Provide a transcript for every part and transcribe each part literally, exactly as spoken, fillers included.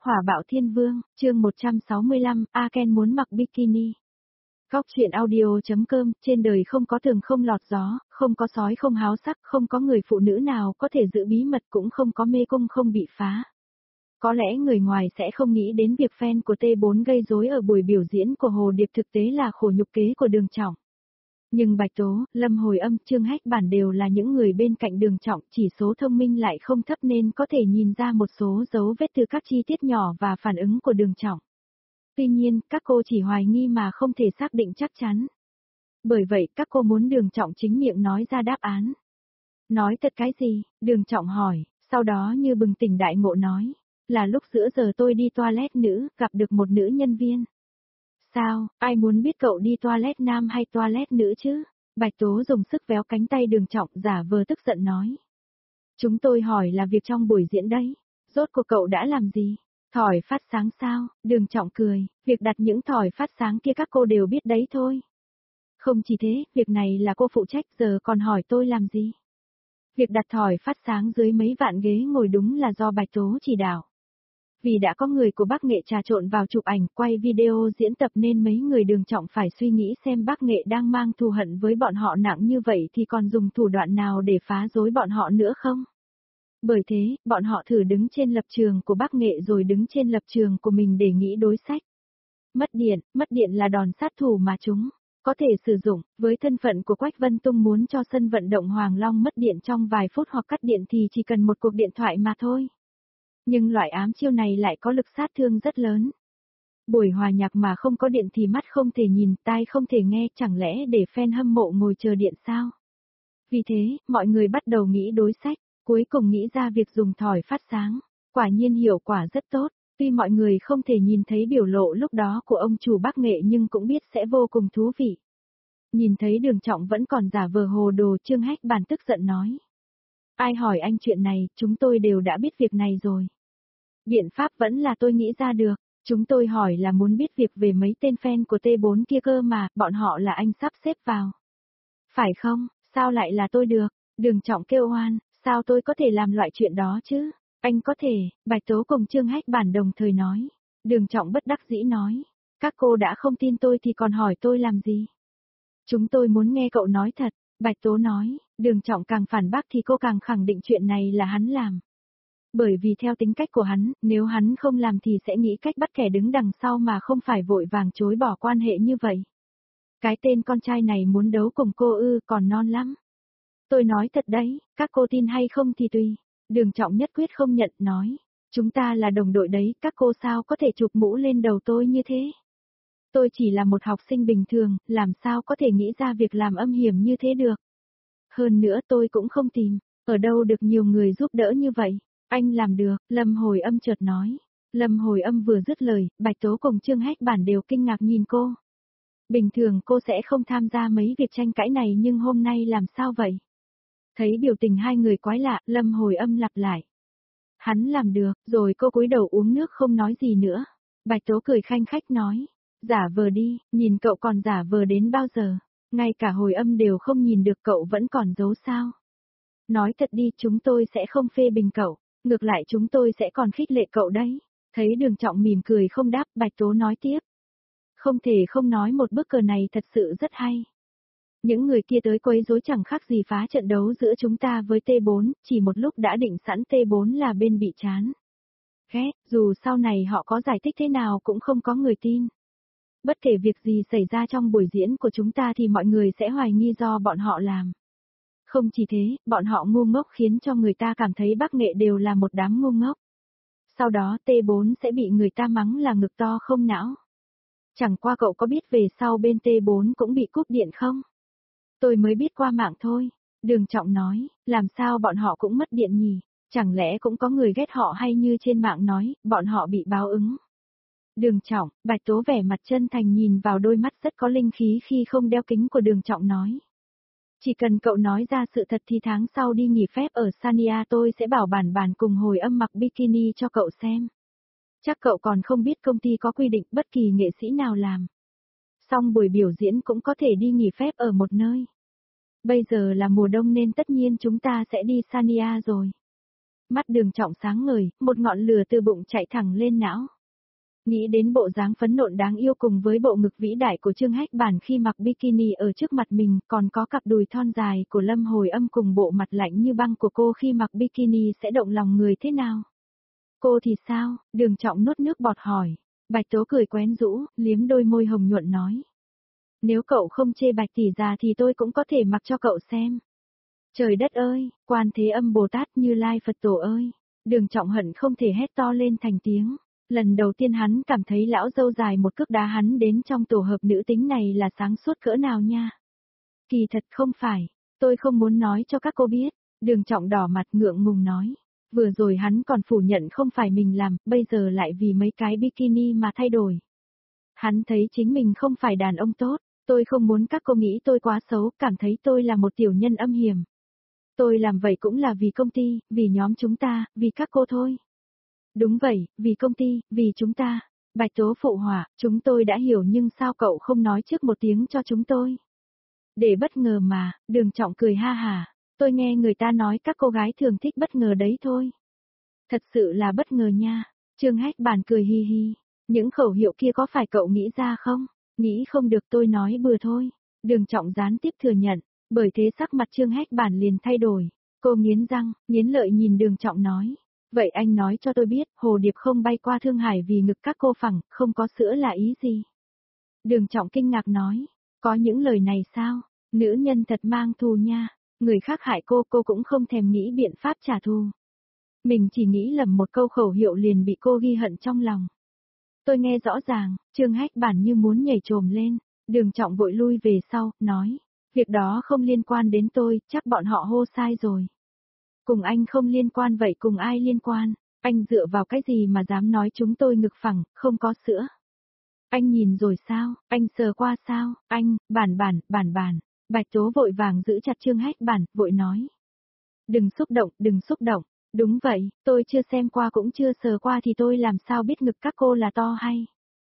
Hỏa bạo thiên vương, chương một trăm sáu mươi lăm, A Ken muốn mặc bikini. Góc truyện audio.com, trên đời không có tường không lọt gió, không có sói không háo sắc, không có người phụ nữ nào có thể giữ bí mật, cũng không có mê cung không bị phá. Có lẽ người ngoài sẽ không nghĩ đến việc fan của T bốn gây rối ở buổi biểu diễn của Hồ Điệp thực tế là khổ nhục kế của Đường Trọng. Nhưng Bạch Tố, Lâm Hồi Âm, Trương Hách Bản đều là những người bên cạnh Đường Trọng, chỉ số thông minh lại không thấp nên có thể nhìn ra một số dấu vết từ các chi tiết nhỏ và phản ứng của Đường Trọng. Tuy nhiên, các cô chỉ hoài nghi mà không thể xác định chắc chắn. Bởi vậy, các cô muốn Đường Trọng chính miệng nói ra đáp án. Nói thật cái gì? Đường Trọng hỏi, sau đó như bừng tỉnh đại ngộ nói, là lúc giữa giờ tôi đi toilet nữ, gặp được một nữ nhân viên. Sao, ai muốn biết cậu đi toilet nam hay toilet nữ chứ? Bạch Tố dùng sức véo cánh tay Đường Trọng, giả vờ tức giận nói. Chúng tôi hỏi là việc trong buổi diễn đấy. Rốt cuộc cậu đã làm gì? Thỏi phát sáng sao? Đường Trọng cười, việc đặt những thỏi phát sáng kia các cô đều biết đấy thôi. Không chỉ thế, việc này là cô phụ trách, giờ còn hỏi tôi làm gì? Việc đặt thỏi phát sáng dưới mấy vạn ghế ngồi đúng là do Bạch Tố chỉ đạo. Vì đã có người của Bác Nghệ trà trộn vào chụp ảnh, quay video diễn tập nên mấy người Đường Trọng phải suy nghĩ xem Bác Nghệ đang mang thù hận với bọn họ nặng như vậy thì còn dùng thủ đoạn nào để phá rối bọn họ nữa không? Bởi thế, bọn họ thử đứng trên lập trường của Bác Nghệ rồi đứng trên lập trường của mình để nghĩ đối sách. Mất điện, mất điện là đòn sát thủ mà chúng có thể sử dụng, với thân phận của Quách Vân Tung muốn cho sân vận động Hoàng Long mất điện trong vài phút hoặc cắt điện thì chỉ cần một cuộc điện thoại mà thôi. Nhưng loại ám chiêu này lại có lực sát thương rất lớn. Buổi hòa nhạc mà không có điện thì mắt không thể nhìn, tai không thể nghe, chẳng lẽ để fan hâm mộ ngồi chờ điện sao? Vì thế, mọi người bắt đầu nghĩ đối sách, cuối cùng nghĩ ra việc dùng thỏi phát sáng. Quả nhiên hiệu quả rất tốt, tuy mọi người không thể nhìn thấy biểu lộ lúc đó của ông chủ Bác Nghệ nhưng cũng biết sẽ vô cùng thú vị. Nhìn thấy Đường Trọng vẫn còn giả vờ hồ đồ, Trương Hách Bản tức giận nói. Ai hỏi anh chuyện này, chúng tôi đều đã biết việc này rồi. Biện pháp vẫn là tôi nghĩ ra được, chúng tôi hỏi là muốn biết việc về mấy tên fan của T bốn kia cơ mà, bọn họ là anh sắp xếp vào. Phải không, sao lại là tôi được? Đường Trọng kêu oan, sao tôi có thể làm loại chuyện đó chứ? Anh có thể, Bạch Tố cùng Trương Hách Bản đồng thời nói. Đường Trọng bất đắc dĩ nói, các cô đã không tin tôi thì còn hỏi tôi làm gì? Chúng tôi muốn nghe cậu nói thật, Bạch Tố nói, Đường Trọng càng phản bác thì cô càng khẳng định chuyện này là hắn làm. Bởi vì theo tính cách của hắn, nếu hắn không làm thì sẽ nghĩ cách bắt kẻ đứng đằng sau mà không phải vội vàng chối bỏ quan hệ như vậy. Cái tên con trai này muốn đấu cùng cô ư, còn non lắm. Tôi nói thật đấy, các cô tin hay không thì tùy. Đường Trọng nhất quyết không nhận, nói. Chúng ta là đồng đội đấy, các cô sao có thể chụp mũ lên đầu tôi như thế? Tôi chỉ là một học sinh bình thường, làm sao có thể nghĩ ra việc làm âm hiểm như thế được? Hơn nữa tôi cũng không tìm, ở đâu được nhiều người giúp đỡ như vậy. Anh làm được, Lâm Hồi Âm chợt nói. Lâm Hồi Âm vừa dứt lời, Bạch Tố cùng Trương Hách Bản đều kinh ngạc nhìn cô. Bình thường cô sẽ không tham gia mấy việc tranh cãi này nhưng hôm nay làm sao vậy? Thấy biểu tình hai người quái lạ, Lâm Hồi Âm lặp lại. Hắn làm được, rồi cô cúi đầu uống nước không nói gì nữa. Bạch Tố cười khanh khách nói. Giả vờ đi, nhìn cậu còn giả vờ đến bao giờ? Ngay cả Hồi Âm đều không nhìn được cậu vẫn còn giấu sao? Nói thật đi, chúng tôi sẽ không phê bình cậu. Ngược lại chúng tôi sẽ còn khích lệ cậu đấy. Thấy Đường Trọng mỉm cười không đáp, Bạch Tố nói tiếp. Không thể không nói một bức cờ này thật sự rất hay. Những người kia tới quấy rối chẳng khác gì phá trận đấu giữa chúng ta với T bốn, chỉ một lúc đã định sẵn T bốn là bên bị chán. Ghét, dù sau này họ có giải thích thế nào cũng không có người tin. Bất kể việc gì xảy ra trong buổi diễn của chúng ta thì mọi người sẽ hoài nghi do bọn họ làm. Không chỉ thế, bọn họ ngu ngốc khiến cho người ta cảm thấy Bác Nghệ đều là một đám ngu ngốc. Sau đó T bốn sẽ bị người ta mắng là ngực to không não. Chẳng qua cậu có biết về sau bên T bốn cũng bị cúp điện không? Tôi mới biết qua mạng thôi. Đường Trọng nói, làm sao bọn họ cũng mất điện nhỉ? Chẳng lẽ cũng có người ghét họ hay như trên mạng nói, bọn họ bị báo ứng? Đường Trọng, Bạch Tố vẻ mặt chân thành nhìn vào đôi mắt rất có linh khí khi không đeo kính của Đường Trọng nói. Chỉ cần cậu nói ra sự thật thì tháng sau đi nghỉ phép ở Sania tôi sẽ bảo bản bản cùng Hồi Âm mặc bikini cho cậu xem. Chắc cậu còn không biết công ty có quy định bất kỳ nghệ sĩ nào làm. Xong buổi biểu diễn cũng có thể đi nghỉ phép ở một nơi. Bây giờ là mùa đông nên tất nhiên chúng ta sẽ đi Sania rồi. Mắt Đường Trọng sáng ngời, một ngọn lửa từ bụng chạy thẳng lên não. Nghĩ đến bộ dáng phấn nộn đáng yêu cùng với bộ ngực vĩ đại của Trương Hách Bản khi mặc bikini ở trước mặt mình, còn có cặp đùi thon dài của Lâm Hồi Âm cùng bộ mặt lạnh như băng của cô khi mặc bikini sẽ động lòng người thế nào? Cô thì sao? Đường Trọng nuốt nước bọt hỏi. Bạch Tố cười quyến rũ, liếm đôi môi hồng nhuận nói. Nếu cậu không chê Bạch tỷ già thì tôi cũng có thể mặc cho cậu xem. Trời đất ơi, Quan Thế Âm Bồ Tát Như Lai Phật Tổ ơi. Đường Trọng hận không thể hét to lên thành tiếng. Lần đầu tiên hắn cảm thấy lão dâu dài một cước đá hắn đến trong tổ hợp nữ tính này là sáng suốt cỡ nào nha. Kỳ thật không phải, tôi không muốn nói cho các cô biết. Đường Trọng đỏ mặt ngượng ngùng nói. Vừa rồi hắn còn phủ nhận không phải mình làm, bây giờ lại vì mấy cái bikini mà thay đổi. Hắn thấy chính mình không phải đàn ông tốt, tôi không muốn các cô nghĩ tôi quá xấu, cảm thấy tôi là một tiểu nhân âm hiểm. Tôi làm vậy cũng là vì công ty, vì nhóm chúng ta, vì các cô thôi. Đúng vậy, vì công ty, vì chúng ta. Bạch Tố phụ họa, chúng tôi đã hiểu nhưng sao cậu không nói trước một tiếng cho chúng tôi? Để bất ngờ mà, Đường Trọng cười ha hả. Tôi nghe người ta nói các cô gái thường thích bất ngờ đấy thôi. Thật sự là bất ngờ nha. Trương Hách Bản cười hi hi. Những khẩu hiệu kia có phải cậu nghĩ ra không? Nghĩ không được tôi nói bừa thôi. Đường Trọng gián tiếp thừa nhận. Bởi thế sắc mặt Trương Hách Bản liền thay đổi. Cô nghiến răng, nghiến lợi nhìn Đường Trọng nói. Vậy anh nói cho tôi biết, Hồ Điệp không bay qua Thương Hải vì ngực các cô phẳng, không có sữa là ý gì? Đường Trọng kinh ngạc nói. Có những lời này sao? Nữ nhân thật mang thù nha. Người khác hại cô, cô cũng không thèm nghĩ biện pháp trả thù. Mình chỉ nghĩ lầm một câu khẩu hiệu liền bị cô ghi hận trong lòng. Tôi nghe rõ ràng, Trương Hách Bản như muốn nhảy trồm lên. Đường Trọng vội lui về sau, nói. Việc đó không liên quan đến tôi, chắc bọn họ hô sai rồi. Cùng anh không liên quan vậy cùng ai liên quan? Anh dựa vào cái gì mà dám nói chúng tôi ngực phẳng, không có sữa? Anh nhìn rồi sao? Anh sờ qua sao? Anh, bản bản, bản bản. Bạch Tố vội vàng giữ chặt Trương Hách Bản, vội nói. Đừng xúc động, đừng xúc động. Đúng vậy, tôi chưa xem qua cũng chưa sờ qua thì tôi làm sao biết ngực các cô là to hay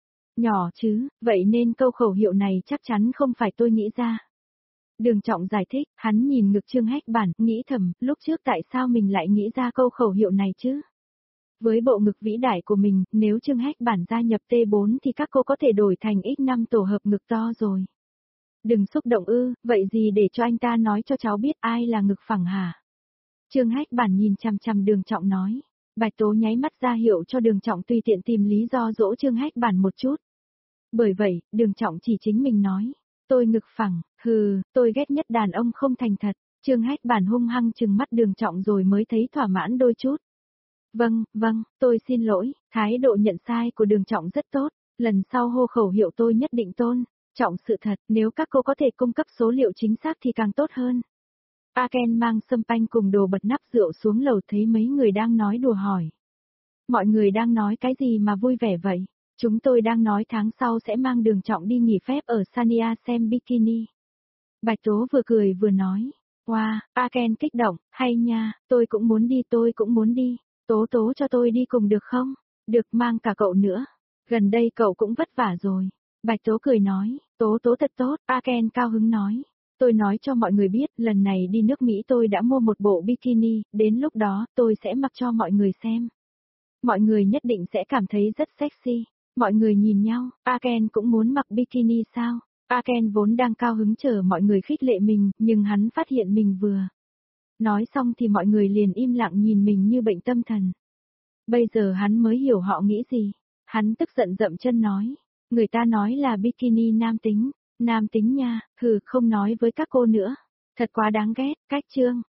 nhỏ chứ, vậy nên câu khẩu hiệu này chắc chắn không phải tôi nghĩ ra. Đường Trọng giải thích, hắn nhìn ngực Trương Hách Bản, nghĩ thầm, lúc trước tại sao mình lại nghĩ ra câu khẩu hiệu này chứ? Với bộ ngực vĩ đại của mình, nếu Trương Hách Bản gia nhập T bốn thì các cô có thể đổi thành x năm tổ hợp ngực to rồi. Đừng xúc động ư, vậy gì để cho anh ta nói cho cháu biết ai là ngực phẳng hả? Trương Hách Bản nhìn chằm chằm Đường Trọng nói. Bạch Tố nháy mắt ra hiệu cho Đường Trọng tùy tiện tìm lý do dỗ Trương Hách Bản một chút. Bởi vậy, Đường Trọng chỉ chính mình nói. Tôi ngực phẳng, hừ, tôi ghét nhất đàn ông không thành thật. Trương Hách Bản hung hăng trừng mắt Đường Trọng rồi mới thấy thỏa mãn đôi chút. Vâng, vâng, tôi xin lỗi, thái độ nhận sai của Đường Trọng rất tốt. Lần sau hô khẩu hiệu tôi nhất định tôn trọng sự thật, nếu các cô có thể cung cấp số liệu chính xác thì càng tốt hơn. A Ken mang sâm panh cùng đồ bật nắp rượu xuống lầu thấy mấy người đang nói đùa hỏi. Mọi người đang nói cái gì mà vui vẻ vậy? Chúng tôi đang nói tháng sau sẽ mang Đường Trọng đi nghỉ phép ở Sania xem bikini. Bạch Tố vừa cười vừa nói. Wow, A Ken kích động, hay nha, tôi cũng muốn đi tôi cũng muốn đi. Tố Tố cho tôi đi cùng được không? Được, mang cả cậu nữa. Gần đây cậu cũng vất vả rồi. Bạch Tố cười nói, Tố Tố thật tốt, A Ken cao hứng nói. Tôi nói cho mọi người biết, lần này đi nước Mỹ tôi đã mua một bộ bikini, đến lúc đó tôi sẽ mặc cho mọi người xem. Mọi người nhất định sẽ cảm thấy rất sexy. Mọi người nhìn nhau, A Ken cũng muốn mặc bikini sao? A Ken vốn đang cao hứng chờ mọi người khích lệ mình, nhưng hắn phát hiện mình vừa nói xong thì mọi người liền im lặng nhìn mình như bệnh tâm thần. Bây giờ hắn mới hiểu họ nghĩ gì. Hắn tức giận dậm chân nói. Người ta nói là bikini nam tính. Nam tính nha, hừ, không nói với các cô nữa. Thật quá đáng ghét, cách chương.